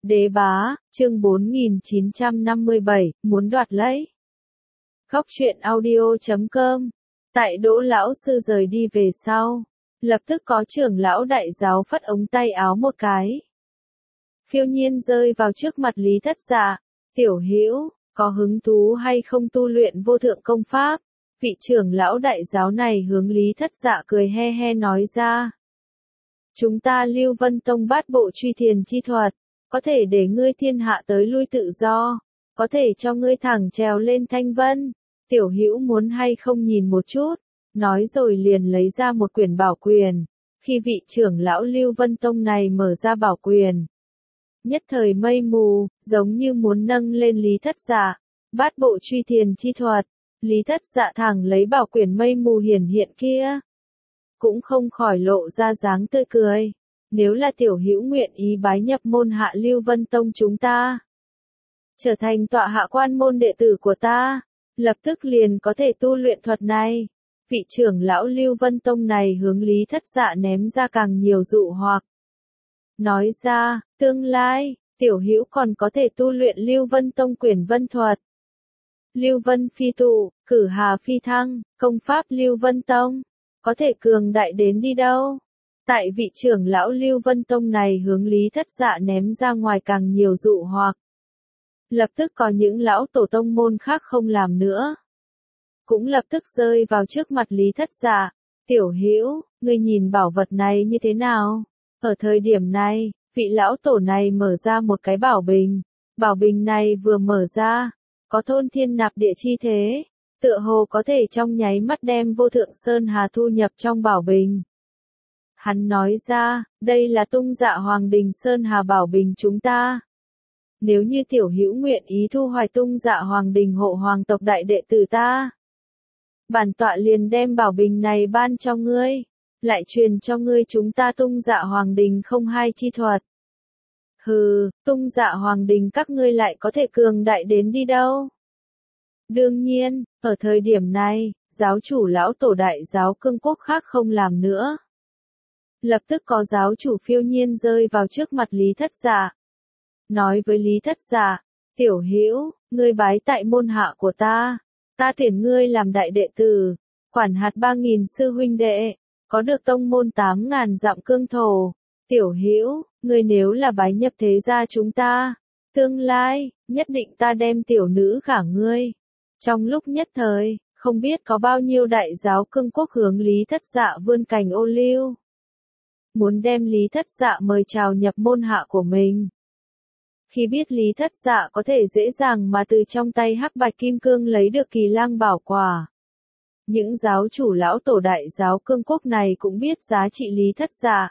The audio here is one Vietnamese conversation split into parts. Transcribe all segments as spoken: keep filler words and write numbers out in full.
Đế bá, chương bốn nghìn chín trăm năm mươi bảy, muốn đoạt lấy. Góc truyện audio chấm com. Tại Đỗ lão sư rời đi về sau, lập tức có trưởng lão đại giáo phất ống tay áo một cái. Phiêu nhiên rơi vào trước mặt Lý Thất Dạ, "Tiểu Hữu, có hứng thú hay không tu luyện vô thượng công pháp?" Vị trưởng lão đại giáo này hướng Lý Thất Dạ cười he he nói ra. "Chúng ta Lưu Vân Tông bát bộ truy thiền chi thuật, có thể để ngươi thiên hạ tới lui tự do, có thể cho ngươi thẳng trèo lên thanh vân, tiểu hữu muốn hay không nhìn một chút?" Nói rồi liền lấy ra một quyển bảo quyền. Khi vị trưởng lão Lưu Vân Tông này mở ra bảo quyền, nhất thời mây mù, giống như muốn nâng lên Lý Thất Dạ. Bát bộ truy thiền chi thuật, Lý Thất Dạ thẳng lấy bảo quyển mây mù hiển hiện kia, cũng không khỏi lộ ra dáng tươi cười. "Nếu là tiểu hữu nguyện ý bái nhập môn hạ Lưu Vân Tông chúng ta, trở thành tọa hạ quan môn đệ tử của ta, lập tức liền có thể tu luyện thuật này." Vị trưởng lão Lưu Vân Tông này hướng Lý Thất Dạ ném ra càng nhiều dụ hoặc. Nói ra, tương lai, tiểu hữu còn có thể tu luyện Lưu Vân Tông quyển vân thuật. Lưu Vân phi tụ, cử hà phi thăng, công pháp Lưu Vân Tông, có thể cường đại đến đi đâu. Tại vị trưởng lão Lưu Vân Tông này hướng Lý Thất Dạ ném ra ngoài càng nhiều dụ hoặc. Lập tức có những lão tổ tông môn khác không làm nữa, cũng lập tức rơi vào trước mặt Lý Thất Dạ. "Tiểu hữu, ngươi nhìn bảo vật này như thế nào?" Ở thời điểm này, vị lão tổ này mở ra một cái bảo bình. Bảo bình này vừa mở ra, có thôn thiên nạp địa chi thế, tựa hồ có thể trong nháy mắt đem vô thượng sơn hà thu nhập trong bảo bình. Hắn nói ra, "Đây là Tung Dạ Hoàng Đình Sơn Hà bảo bình chúng ta. Nếu như tiểu hữu nguyện ý thu hoạch Tung Dạ Hoàng Đình hộ hoàng tộc đại đệ tử ta, bản tọa liền đem bảo bình này ban cho ngươi, lại truyền cho ngươi chúng ta Tung Dạ Hoàng Đình không hai chi thuật." "Hừ, Tung Dạ Hoàng Đình các ngươi lại có thể cường đại đến đi đâu?" Đương nhiên, ở thời điểm này, giáo chủ lão tổ đại giáo cương quốc khác không làm nữa. Lập tức có giáo chủ phiêu nhiên rơi vào trước mặt Lý Thất Dạ. Nói với Lý Thất Dạ, "Tiểu hữu, ngươi bái tại môn hạ của ta, ta tuyển ngươi làm đại đệ tử, quản hạt ba nghìn sư huynh đệ, có được tông môn tám ngàn dặm cương thổ. Tiểu hữu, ngươi nếu là bái nhập thế gia chúng ta, tương lai, nhất định ta đem tiểu nữ gả ngươi." Trong lúc nhất thời, không biết có bao nhiêu đại giáo cương quốc hướng Lý Thất Dạ vươn cành ô liu, muốn đem Lý Thất Dạ mời chào nhập môn hạ của mình. Khi biết Lý Thất Dạ có thể dễ dàng mà từ trong tay Hắc Bạch Kim Cương lấy được Kỳ Lang bảo quả, những giáo chủ lão tổ đại giáo cương quốc này cũng biết giá trị Lý Thất Dạ.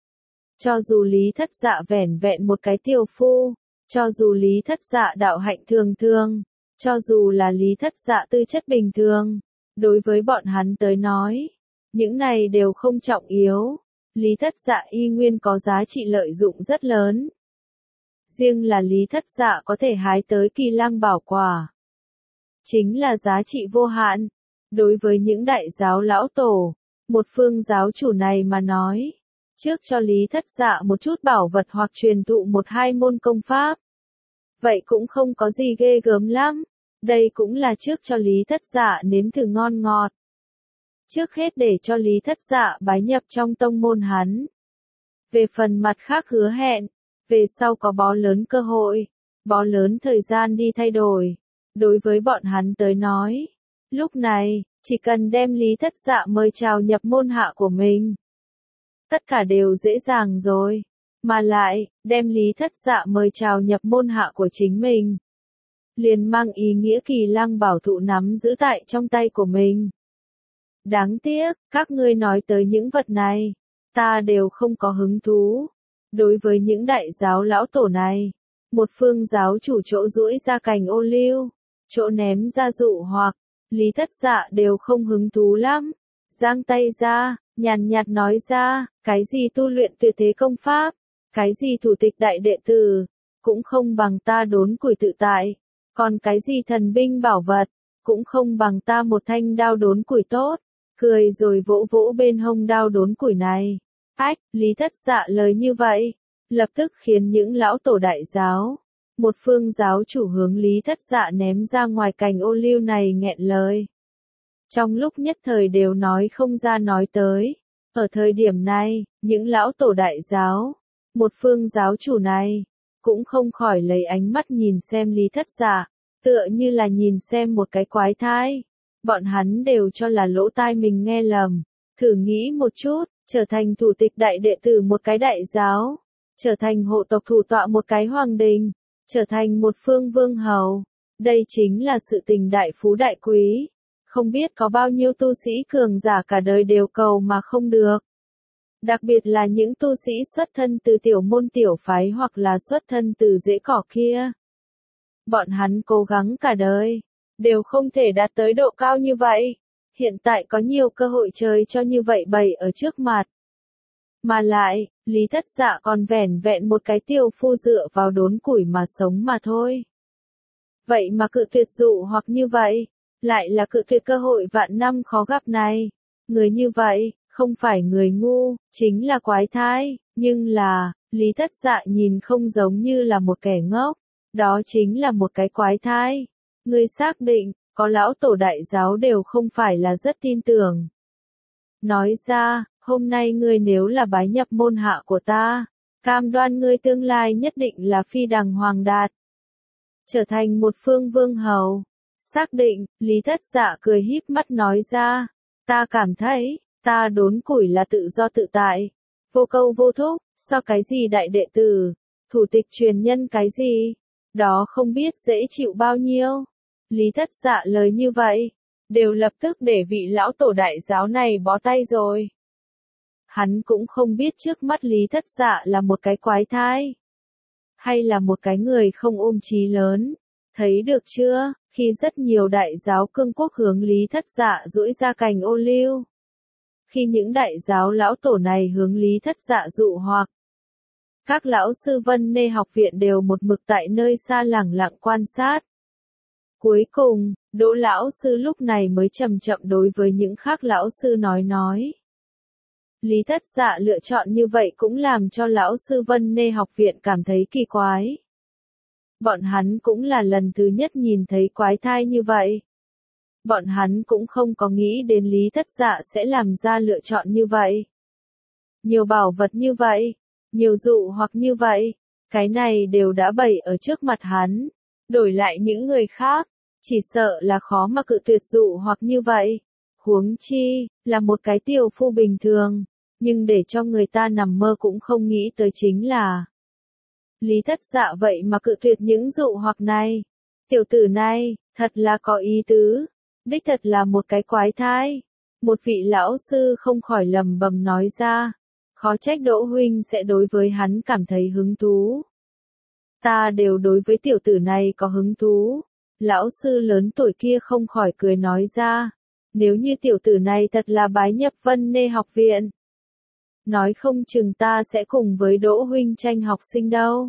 Cho dù Lý Thất Dạ vẻn vẹn một cái tiểu phu, cho dù Lý Thất Dạ đạo hạnh thường thường, cho dù là Lý Thất Dạ tư chất bình thường, đối với bọn hắn tới nói, những này đều không trọng yếu. Lý Thất Dạ y nguyên có giá trị lợi dụng rất lớn. Riêng là Lý Thất Dạ có thể hái tới Kỳ Lang bảo quả, chính là giá trị vô hạn. Đối với những đại giáo lão tổ, một phương giáo chủ này mà nói, trước cho Lý Thất Dạ một chút bảo vật hoặc truyền thụ một hai môn công pháp, vậy cũng không có gì ghê gớm lắm. Đây cũng là trước cho Lý Thất Dạ nếm thử ngon ngọt. Trước hết để cho Lý Thất Dạ bái nhập trong tông môn hắn. Về phần mặt khác hứa hẹn, về sau có bó lớn cơ hội, bó lớn thời gian đi thay đổi. Đối với bọn hắn tới nói, lúc này, chỉ cần đem Lý Thất Dạ mời chào nhập môn hạ của mình, tất cả đều dễ dàng rồi. Mà lại, đem Lý Thất Dạ mời chào nhập môn hạ của chính mình, liền mang ý nghĩa Kỳ Lang bảo thụ nắm giữ tại trong tay của mình. Đáng tiếc, các ngươi nói tới những vật này, ta đều không có hứng thú. Đối với những đại giáo lão tổ này, một phương giáo chủ chỗ duỗi ra cành ô liu, chỗ ném ra dụ hoặc, Lý Thất Dạ đều không hứng thú lắm. Giang tay ra, nhàn nhạt nói ra, cái gì tu luyện tuyệt thế công pháp, cái gì thủ tịch đại đệ tử, cũng không bằng ta đốn củi tự tại. Còn cái gì thần binh bảo vật, cũng không bằng ta một thanh đao đốn củi tốt. Cười rồi vỗ vỗ bên hông đao đốn củi này. Ách, Lý Thất Dạ lời như vậy, lập tức khiến những lão tổ đại giáo, một phương giáo chủ hướng Lý Thất Dạ ném ra ngoài cành ô liu này nghẹn lời. Trong lúc nhất thời đều nói không ra nói tới. Ở thời điểm này, những lão tổ đại giáo, một phương giáo chủ này, cũng không khỏi lấy ánh mắt nhìn xem Lý Thất Dạ, tựa như là nhìn xem một cái quái thai. Bọn hắn đều cho là lỗ tai mình nghe lầm. Thử nghĩ một chút, trở thành thủ tịch đại đệ tử một cái đại giáo, trở thành hộ tộc thủ tọa một cái hoàng đình, trở thành một phương vương hầu. Đây chính là sự tình đại phú đại quý. Không biết có bao nhiêu tu sĩ cường giả cả đời đều cầu mà không được. Đặc biệt là những tu sĩ xuất thân từ tiểu môn tiểu phái hoặc là xuất thân từ rễ cỏ kia. Bọn hắn cố gắng cả đời, đều không thể đạt tới độ cao như vậy. Hiện tại có nhiều cơ hội trời cho như vậy bày ở trước mặt. Mà lại, Lý Thất Dạ còn vẻn vẹn một cái tiêu phu dựa vào đốn củi mà sống mà thôi. Vậy mà cự tuyệt dụ hoặc như vậy, lại là cự tuyệt cơ hội vạn năm khó gặp này. Người như vậy, không phải người ngu, chính là quái thai, nhưng là, Lý Thất Dạ nhìn không giống như là một kẻ ngốc, đó chính là một cái quái thai. Người xác định, có lão tổ đại giáo đều không phải là rất tin tưởng. Nói ra, hôm nay ngươi nếu là bái nhập môn hạ của ta, cam đoan ngươi tương lai nhất định là phi đằng hoàng đạt. Trở thành một phương vương hầu. Xác định, Lý Thất Dạ cười híp mắt nói ra, ta cảm thấy, ta đốn củi là tự do tự tại, vô câu vô thúc, so cái gì đại đệ tử, thủ tịch truyền nhân cái gì, đó không biết dễ chịu bao nhiêu. Lý Thất Dạ lời như vậy, đều lập tức để vị lão tổ đại giáo này bó tay rồi. Hắn cũng không biết trước mắt Lý Thất Dạ là một cái quái thai, hay là một cái người không ôm chí lớn. Thấy được chưa, khi rất nhiều đại giáo cương quốc hướng Lý Thất Dạ duỗi ra cành ô liu. Khi những đại giáo lão tổ này hướng Lý Thất Dạ dụ hoặc, các lão sư Vân Nê học viện đều một mực tại nơi xa lẳng lặng quan sát. Cuối cùng, Đỗ lão sư lúc này mới chậm chậm đối với những khác lão sư nói nói. Lý Thất Dạ lựa chọn như vậy cũng làm cho lão sư Vân Nê học viện cảm thấy kỳ quái. Bọn hắn cũng là lần thứ nhất nhìn thấy quái thai như vậy. Bọn hắn cũng không có nghĩ đến Lý Thất Dạ sẽ làm ra lựa chọn như vậy. Nhiều bảo vật như vậy, nhiều dụ hoặc như vậy, cái này đều đã bày ở trước mặt hắn. Đổi lại những người khác, chỉ sợ là khó mà cự tuyệt dụ hoặc như vậy. Huống chi, là một cái tiểu phu bình thường, nhưng để cho người ta nằm mơ cũng không nghĩ tới chính là Lý Thất Dạ vậy mà cự tuyệt những dụ hoặc này. Tiểu tử này, thật là có ý tứ, đích thật là một cái quái thai. Một vị lão sư không khỏi lầm bầm nói ra, khó trách Đỗ huynh sẽ đối với hắn cảm thấy hứng thú. Ta đều đối với tiểu tử này có hứng thú. Lão sư lớn tuổi kia không khỏi cười nói ra, nếu như tiểu tử này thật là bái nhập Vân Nê học viện, nói không chừng ta sẽ cùng với Đỗ huynh tranh học sinh đâu.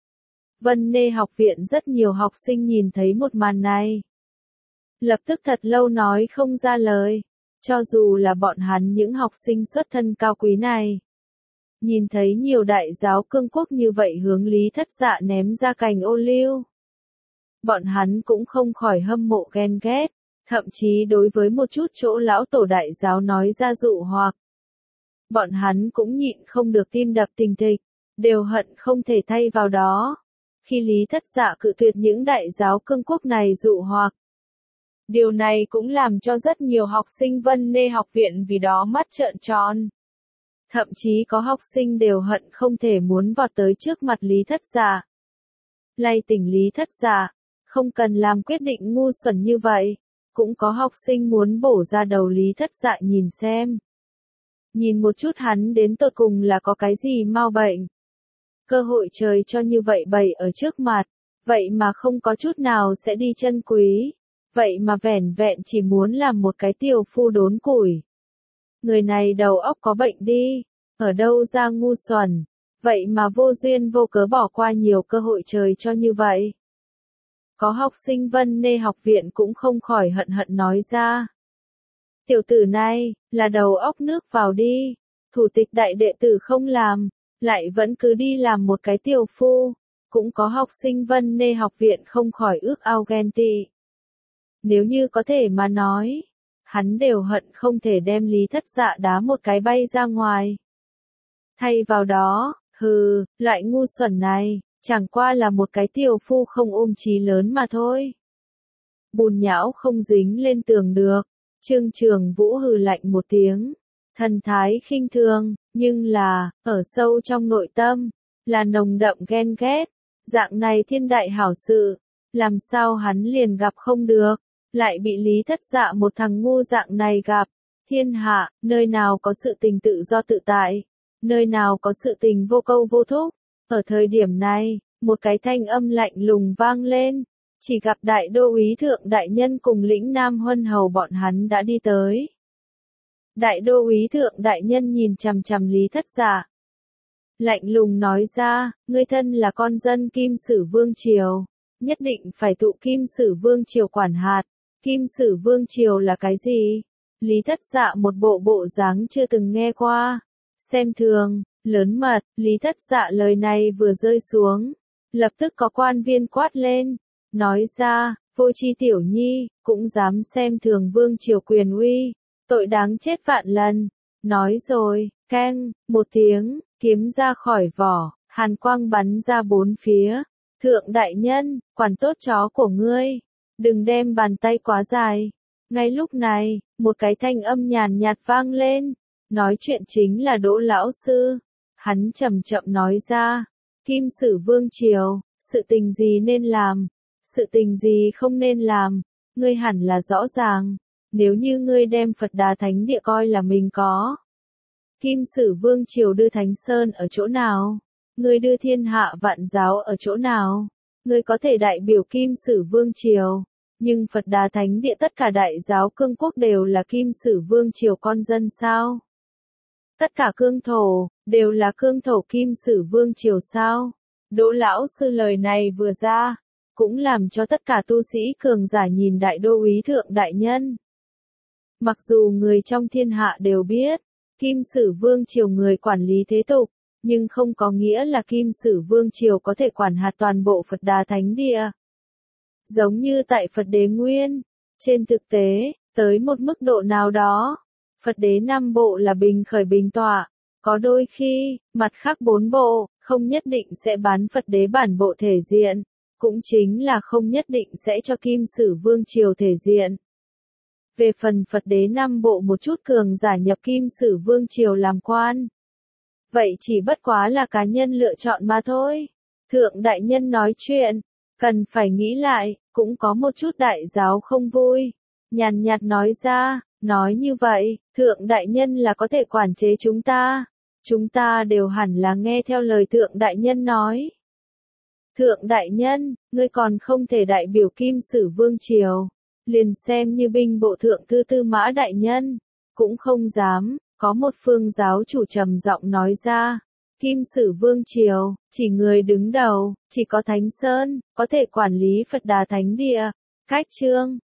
Vân Nê học viện rất nhiều học sinh nhìn thấy một màn này, lập tức thật lâu nói không ra lời, cho dù là bọn hắn những học sinh xuất thân cao quý này. Nhìn thấy nhiều đại giáo cương quốc như vậy hướng Lý Thất Dạ ném ra cành ô liu. Bọn hắn cũng không khỏi hâm mộ ghen ghét, thậm chí đối với một chút chỗ lão tổ đại giáo nói ra dụ hoặc. Bọn hắn cũng nhịn không được tim đập thình thịch, đều hận không thể thay vào đó. Khi Lý Thất Dạ cự tuyệt những đại giáo cương quốc này dụ hoặc. Điều này cũng làm cho rất nhiều học sinh Vân Nê học viện vì đó mắt trợn tròn. Thậm chí có học sinh đều hận không thể muốn vọt tới trước mặt Lý Thất Dạ. Lay tỉnh Lý Thất Dạ, không cần làm quyết định ngu xuẩn như vậy. Cũng có học sinh muốn bổ ra đầu Lý Thất Dạ nhìn xem. Nhìn một chút hắn đến tột cùng là có cái gì mau bệnh. Cơ hội trời cho như vậy bày ở trước mặt, vậy mà không có chút nào sẽ đi chân quý. Vậy mà vẻn vẹn chỉ muốn làm một cái tiểu phu đốn củi. Người này đầu óc có bệnh đi, ở đâu ra ngu xuẩn, vậy mà vô duyên vô cớ bỏ qua nhiều cơ hội trời cho như vậy. Có học sinh Vân Nê học viện cũng không khỏi hận hận nói ra. Tiểu tử này, là đầu óc nước vào đi, thủ tịch đại đệ tử không làm, lại vẫn cứ đi làm một cái tiểu phu. Cũng có học sinh Vân Nê học viện không khỏi ước ao ghen tị. Nếu như có thể mà nói, hắn đều hận không thể đem Lý Thất Dạ đá một cái bay ra ngoài. Thay vào đó, hừ, loại ngu xuẩn này, chẳng qua là một cái tiểu phu không ôm chí lớn mà thôi. Bùn nhão không dính lên tường được, Trương Trường Vũ hừ lạnh một tiếng, thần thái khinh thường, nhưng là, ở sâu trong nội tâm, là nồng đậm ghen ghét, dạng này thiên đại hảo sự, làm sao hắn liền gặp không được, lại bị Lý Thất Dạ một thằng ngu dạng này gặp, thiên hạ, nơi nào có sự tình tự do tự tại, nơi nào có sự tình vô câu vô thúc, ở thời điểm này, một cái thanh âm lạnh lùng vang lên, chỉ gặp đại đô úy thượng đại nhân cùng lĩnh Nam Huân Hầu bọn hắn đã đi tới. Đại đô úy thượng đại nhân nhìn chằm chằm Lý Thất Dạ. Lạnh lùng nói ra, ngươi thân là con dân Kim Sử Vương Triều, nhất định phải tụ Kim Sử Vương Triều quản hạt. Kim Sử Vương Triều là cái gì? Lý Thất Dạ một bộ bộ dáng chưa từng nghe qua. Xem thường, lớn mật, Lý Thất Dạ lời này vừa rơi xuống. Lập tức có quan viên quát lên, nói ra, vô tri tiểu nhi, cũng dám xem thường Vương Triều quyền uy, tội đáng chết vạn lần. Nói rồi, keng, một tiếng, kiếm ra khỏi vỏ, hàn quang bắn ra bốn phía. Thượng đại nhân, quản tốt chó của ngươi, đừng đem bàn tay quá dài. Ngay lúc này, một cái thanh âm nhàn nhạt vang lên, nói chuyện chính là Đỗ lão sư. Hắn chậm chậm nói ra, Kim Sử Vương Triều, sự tình gì nên làm, sự tình gì không nên làm, ngươi hẳn là rõ ràng. Nếu như ngươi đem Phật Đà Thánh Địa coi là mình có, Kim Sử Vương Triều đưa Thánh Sơn ở chỗ nào? Ngươi đưa thiên hạ vạn giáo ở chỗ nào? Ngươi có thể đại biểu Kim Sử Vương Triều, nhưng Phật Đà Thánh Địa tất cả đại giáo cương quốc đều là Kim Sử Vương Triều con dân sao? Tất cả cương thổ, đều là cương thổ Kim Sử Vương Triều sao? Đỗ lão sư lời này vừa ra, cũng làm cho tất cả tu sĩ cường giả nhìn đại đô úy thượng đại nhân. Mặc dù người trong thiên hạ đều biết, Kim Sử Vương Triều người quản lý thế tục, nhưng không có nghĩa là Kim Sử Vương Triều có thể quản hạt toàn bộ Phật Đà Thánh Địa. Giống như tại Phật Đế Nguyên, trên thực tế, tới một mức độ nào đó, Phật Đế năm bộ là bình khởi bình tọa, có đôi khi, mặt khác bốn bộ, không nhất định sẽ bán Phật Đế bản bộ thể diện, cũng chính là không nhất định sẽ cho Kim Sử Vương Triều thể diện. Về phần Phật Đế năm bộ một chút cường giả nhập Kim Sử Vương Triều làm quan, vậy chỉ bất quá là cá nhân lựa chọn mà thôi. Thượng đại nhân nói chuyện, cần phải nghĩ lại, cũng có một chút đại giáo không vui. Nhàn nhạt nói ra, nói như vậy, thượng đại nhân là có thể quản chế chúng ta. Chúng ta đều hẳn là nghe theo lời thượng đại nhân nói. Thượng đại nhân, ngươi còn không thể đại biểu Kim Sử Vương Triều. Liền xem như binh bộ thượng thư Tư Mã đại nhân, cũng không dám. Có một phương giáo chủ trầm giọng nói ra, Kim Sử Vương Triều, chỉ người đứng đầu, chỉ có Thánh Sơn, có thể quản lý Phật Đà Thánh Địa. Cách chương